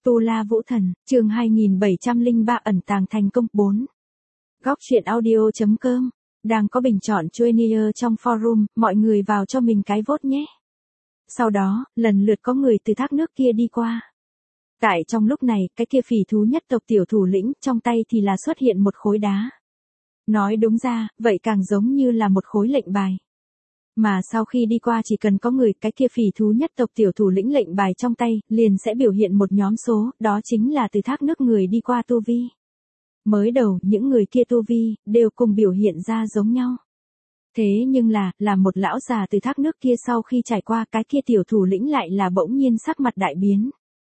Tu La Vũ Thần, chương 2703 ẩn tàng thành công 4. Góc truyện audio.com, đang có bình chọn Joinier trong forum, mọi người vào cho mình cái vote nhé. Sau đó, lần lượt có người từ thác nước kia đi qua. Tại trong lúc này, cái kia phỉ thú nhất tộc tiểu thủ lĩnh, trong tay thì là xuất hiện một khối đá. Nói đúng ra, vậy càng giống như là một khối lệnh bài. Mà sau khi đi qua chỉ cần có người, cái kia phỉ thú nhất tộc tiểu thủ lĩnh lệnh bài trong tay, liền sẽ biểu hiện một nhóm số, đó chính là từ thác nước người đi qua tu vi. Mới đầu, những người kia tu vi, đều cùng biểu hiện ra giống nhau. Thế nhưng là một lão già từ thác nước kia sau khi trải qua cái kia tiểu thủ lĩnh lại là bỗng nhiên sắc mặt đại biến.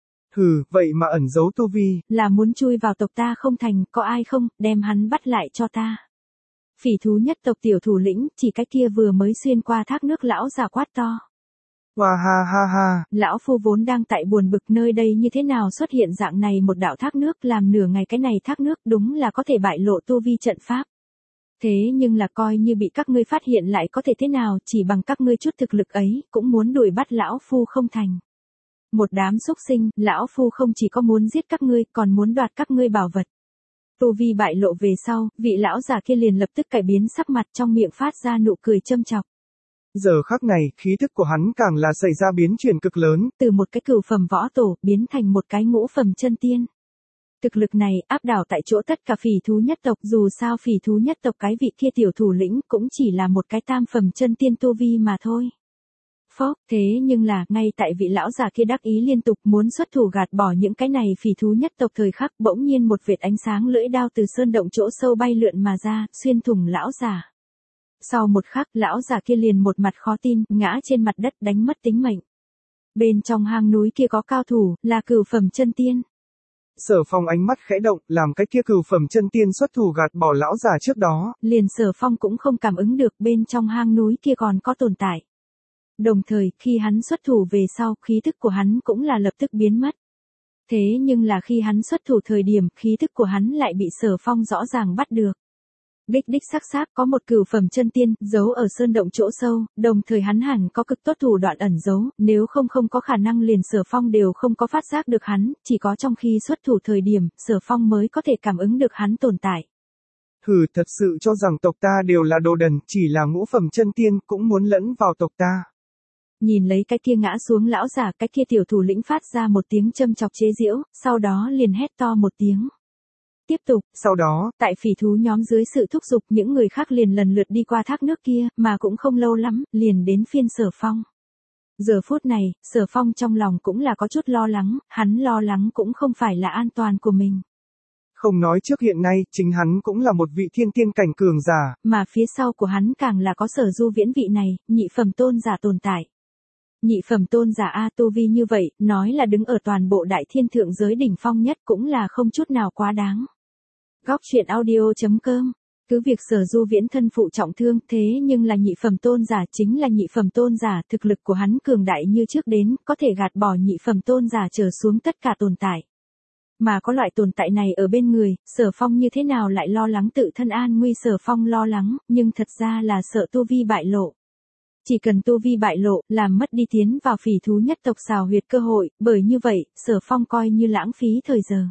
Hừ, vậy mà ẩn giấu tu vi. Là muốn chui vào tộc ta không thành, có ai không, đem hắn bắt lại cho ta. Phỉ thú nhất tộc tiểu thủ lĩnh, chỉ cái kia vừa mới xuyên qua thác nước lão già quát to. Hoa ha ha ha. Lão phu vốn đang tại buồn bực nơi đây như thế nào xuất hiện dạng này một đạo thác nước, làm nửa ngày cái này thác nước đúng là có thể bại lộ tu vi trận pháp. Thế nhưng là coi như bị các ngươi phát hiện lại có thể thế nào, chỉ bằng các ngươi chút thực lực ấy, cũng muốn đuổi bắt lão phu không thành. Một đám xúc sinh, lão phu không chỉ có muốn giết các ngươi, còn muốn đoạt các ngươi bảo vật. Tu vi bại lộ về sau, vị lão già kia liền lập tức cải biến sắc mặt, trong miệng phát ra nụ cười châm chọc. Giờ khắc này, khí thức của hắn càng là xảy ra biến chuyển cực lớn. Từ một cái cửu phẩm võ tổ, biến thành một cái ngũ phẩm chân tiên. Thực lực này áp đảo tại chỗ tất cả phỉ thú nhất tộc, dù sao phỉ thú nhất tộc cái vị kia tiểu thủ lĩnh cũng chỉ là một cái tam phẩm chân tiên tu vi mà thôi. Phốc, thế nhưng là, ngay tại vị lão già kia đắc ý liên tục muốn xuất thủ gạt bỏ những cái này phỉ thú nhất tộc thời khắc, bỗng nhiên một vệt ánh sáng lưỡi đao từ sơn động chỗ sâu bay lượn mà ra, xuyên thủng lão già. Sau một khắc, lão già kia liền một mặt khó tin, ngã trên mặt đất đánh mất tính mệnh. Bên trong hang núi kia có cao thủ, là cửu phẩm chân tiên. Sở Phong ánh mắt khẽ động, làm cái kia cửu phẩm chân tiên xuất thủ gạt bỏ lão già trước đó. Liền Sở Phong cũng không cảm ứng được bên trong hang núi kia còn có tồn tại. Đồng thời, khi hắn xuất thủ về sau, khí thức của hắn cũng là lập tức biến mất. Thế nhưng là khi hắn xuất thủ thời điểm, khí thức của hắn lại bị Sở Phong rõ ràng bắt được. Đích xác có một cửu phẩm chân tiên, giấu ở sơn động chỗ sâu, đồng thời hắn hẳn có cực tốt thủ đoạn ẩn giấu, nếu không có khả năng liền Sở Phong đều không có phát giác được hắn, chỉ có trong khi xuất thủ thời điểm, Sở Phong mới có thể cảm ứng được hắn tồn tại. Hừ, thật sự cho rằng tộc ta đều là đồ đần, chỉ là ngũ phẩm chân tiên cũng muốn lẫn vào tộc ta. Nhìn lấy cái kia ngã xuống lão già, cái kia tiểu thủ lĩnh phát ra một tiếng châm chọc chế giễu, sau đó liền hét to một tiếng. Tiếp tục, sau đó, tại phỉ thú nhóm dưới sự thúc giục những người khác liền lần lượt đi qua thác nước kia, mà cũng không lâu lắm, liền đến phiên Sở Phong. Giờ phút này, Sở Phong trong lòng cũng là có chút lo lắng, hắn lo lắng cũng không phải là an toàn của mình. Không nói trước hiện nay, chính hắn cũng là một vị thiên tiên cảnh cường giả. Mà phía sau của hắn càng là có Sở Du Viễn vị này, nhị phẩm tôn giả tồn tại. Nhị phẩm tôn giả A tu vi như vậy, nói là đứng ở toàn bộ đại thiên thượng giới đỉnh phong nhất cũng là không chút nào quá đáng. Góc truyện audio.com, cứ việc Sở Du Viễn thân phụ trọng thương, thế nhưng là nhị phẩm tôn giả, chính là nhị phẩm tôn giả, thực lực của hắn cường đại như trước đến, có thể gạt bỏ nhị phẩm tôn giả trở xuống tất cả tồn tại. Mà có loại tồn tại này ở bên người, Sở Phong như thế nào lại lo lắng tự thân an nguy. Sở Phong lo lắng, nhưng thật ra là sợ tu vi bại lộ. Chỉ cần tu vi bại lộ, làm mất đi tiến vào phỉ thú nhất tộc xào huyệt cơ hội, bởi như vậy, Sở Phong coi như lãng phí thời giờ.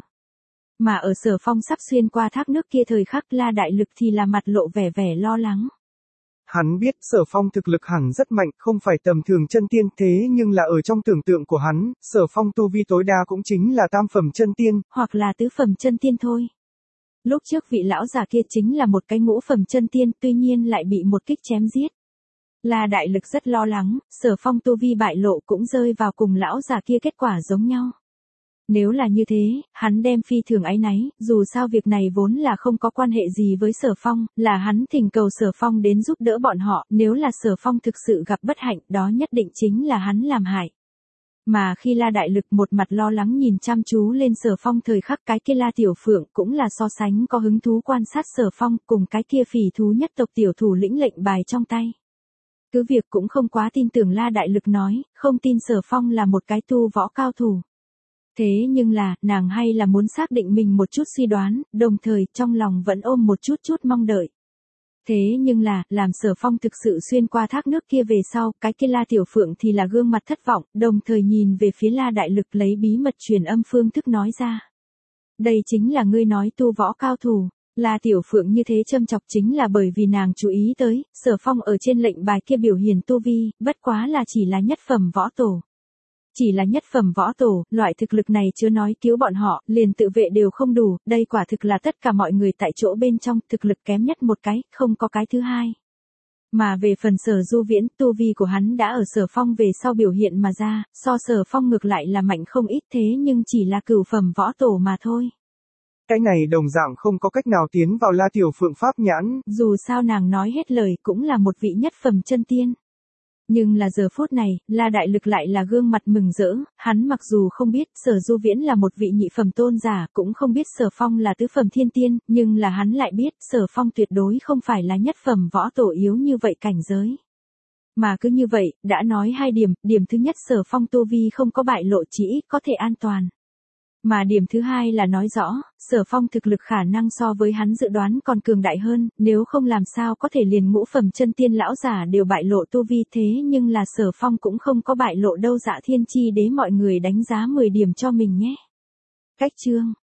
Mà ở Sở Phong sắp xuyên qua thác nước kia thời khắc, La Đại Lực thì là mặt lộ vẻ lo lắng. Hắn biết Sở Phong thực lực hẳn rất mạnh, không phải tầm thường chân tiên, thế nhưng là ở trong tưởng tượng của hắn, Sở Phong tu vi tối đa cũng chính là tam phẩm chân tiên, hoặc là tứ phẩm chân tiên thôi. Lúc trước vị lão già kia chính là một cái ngũ phẩm chân tiên, tuy nhiên lại bị một kích chém giết. La Đại Lực rất lo lắng, Sở Phong tu vi bại lộ cũng rơi vào cùng lão già kia kết quả giống nhau. Nếu là như thế, hắn đem phi thường áy náy, dù sao việc này vốn là không có quan hệ gì với Sở Phong, là hắn thỉnh cầu Sở Phong đến giúp đỡ bọn họ, nếu là Sở Phong thực sự gặp bất hạnh, đó nhất định chính là hắn làm hại. Mà khi La Đại Lực một mặt lo lắng nhìn chăm chú lên Sở Phong thời khắc, cái kia La Tiểu Phượng cũng là so sánh có hứng thú quan sát Sở Phong cùng cái kia phỉ thú nhất tộc tiểu thủ lĩnh lệnh bài trong tay. Cứ việc cũng không quá tin tưởng La Đại Lực nói, không tin Sở Phong là một cái tu võ cao thủ. Thế nhưng là, nàng hay là muốn xác định mình một chút suy đoán, đồng thời trong lòng vẫn ôm một chút mong đợi. Thế nhưng là, làm Sở Phong thực sự xuyên qua thác nước kia về sau, cái kia La Tiểu Phượng thì là gương mặt thất vọng, đồng thời nhìn về phía La Đại Lực lấy bí mật truyền âm phương thức nói ra. Đây chính là ngươi nói tu võ cao thủ. La Tiểu Phượng như thế châm chọc chính là bởi vì nàng chú ý tới, Sở Phong ở trên lệnh bài kia biểu hiện tu vi, bất quá là chỉ là nhất phẩm võ tổ. Chỉ là nhất phẩm võ tổ, loại thực lực này chưa nói cứu bọn họ, liền tự vệ đều không đủ, đây quả thực là tất cả mọi người tại chỗ bên trong, thực lực kém nhất một cái, không có cái thứ hai. Mà về phần Sở Du Viễn, tu vi của hắn đã ở Sở Phong về sau biểu hiện mà ra, so Sở Phong ngược lại là mạnh không ít thế nhưng chỉ là cửu phẩm võ tổ mà thôi. Cái này đồng dạng không có cách nào tiến vào La Tiểu Phượng pháp nhãn. Dù sao nàng nói hết lời cũng là một vị nhất phẩm chân tiên. Nhưng là giờ phút này, La Đại Lực lại là gương mặt mừng rỡ, hắn mặc dù không biết Sở Du Viễn là một vị nhị phẩm tôn giả, cũng không biết Sở Phong là tứ phẩm thiên tiên, nhưng là hắn lại biết Sở Phong tuyệt đối không phải là nhất phẩm võ tổ yếu như vậy cảnh giới. Mà cứ như vậy, đã nói hai điểm, điểm thứ nhất Sở Phong tu vi không có bại lộ chỉ có thể an toàn. Mà điểm thứ hai là nói rõ, Sở Phong thực lực khả năng so với hắn dự đoán còn cường đại hơn, nếu không làm sao có thể liền ngũ phẩm chân tiên lão giả đều bại lộ tu vi thế nhưng là Sở Phong cũng không có bại lộ đâu. Dạ Thiên Chi Đế mọi người đánh giá 10 điểm cho mình nhé. Cách chương